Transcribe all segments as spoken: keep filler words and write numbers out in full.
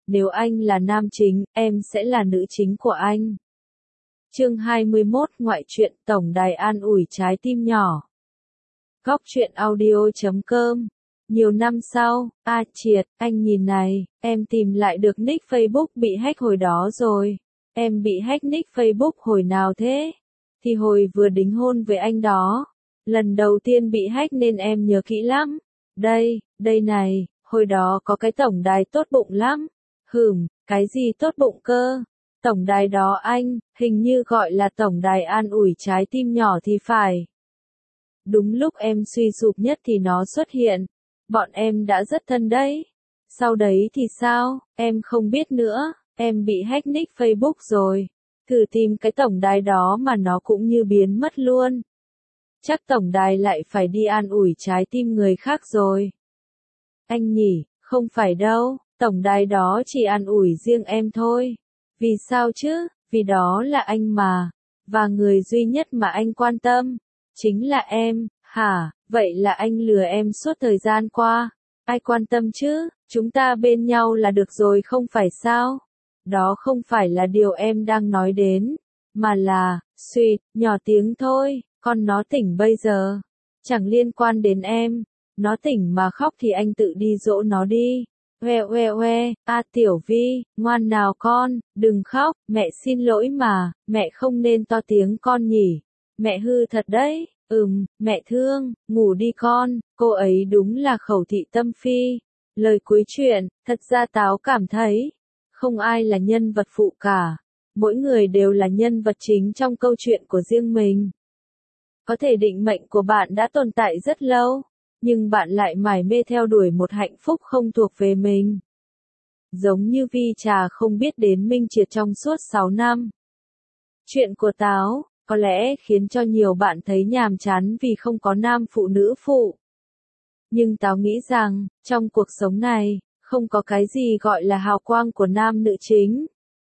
nếu anh là nam chính, em sẽ là nữ chính của anh. Chương hai mươi mốt Ngoại truyện tổng đài an ủi trái tim nhỏ. Góc truyện audio chấm com. Nhiều năm sau, a Triệt, anh nhìn này, em tìm lại được nick Facebook bị hack hồi đó rồi. Em bị hack nick Facebook hồi nào thế? Thì hồi vừa đính hôn với anh đó. Lần đầu tiên bị hack nên em nhớ kỹ lắm. Đây, đây này, hồi đó có cái tổng đài tốt bụng lắm. Hửm, cái gì tốt bụng cơ? Tổng đài đó anh, hình như gọi là tổng đài an ủi trái tim nhỏ thì phải. Đúng lúc em suy sụp nhất thì nó xuất hiện. Bọn em đã rất thân đấy. Sau đấy thì sao, em không biết nữa, em bị hack nick Facebook rồi. Thử tìm cái tổng đài đó mà nó cũng như biến mất luôn. Chắc tổng đài lại phải đi an ủi trái tim người khác rồi. Anh nhỉ, không phải đâu, tổng đài đó chỉ an ủi riêng em thôi. Vì sao chứ, vì đó là anh mà. Và người duy nhất mà anh quan tâm, chính là em, hả, vậy là anh lừa em suốt thời gian qua. Ai quan tâm chứ, chúng ta bên nhau là được rồi không phải sao? Đó không phải là điều em đang nói đến, mà là, suýt, nhỏ tiếng thôi, con nó tỉnh bây giờ. Chẳng liên quan đến em, nó tỉnh mà khóc thì anh tự đi dỗ nó đi. Oe oe oe, a Tiểu Vi, ngoan nào con, đừng khóc, mẹ xin lỗi mà, mẹ không nên to tiếng con nhỉ. Mẹ hư thật đấy, ừm, mẹ thương, ngủ đi con, cô ấy đúng là khẩu thị tâm phi. Lời cuối chuyện, thật ra Táo cảm thấy, không ai là nhân vật phụ cả, mỗi người đều là nhân vật chính trong câu chuyện của riêng mình. Có thể định mệnh của bạn đã tồn tại rất lâu, nhưng bạn lại mải mê theo đuổi một hạnh phúc không thuộc về mình. Giống như Vi Trà không biết đến Minh Triệt trong suốt sáu năm. Chuyện của Táo, có lẽ khiến cho nhiều bạn thấy nhàm chán vì không có nam phụ nữ phụ. Nhưng Táo nghĩ rằng, trong cuộc sống này, không có cái gì gọi là hào quang của nam nữ chính.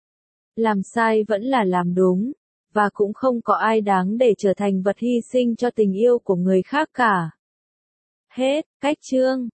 Làm sai vẫn là làm đúng, và cũng không có ai đáng để trở thành vật hy sinh cho tình yêu của người khác cả. Hết, cách chương.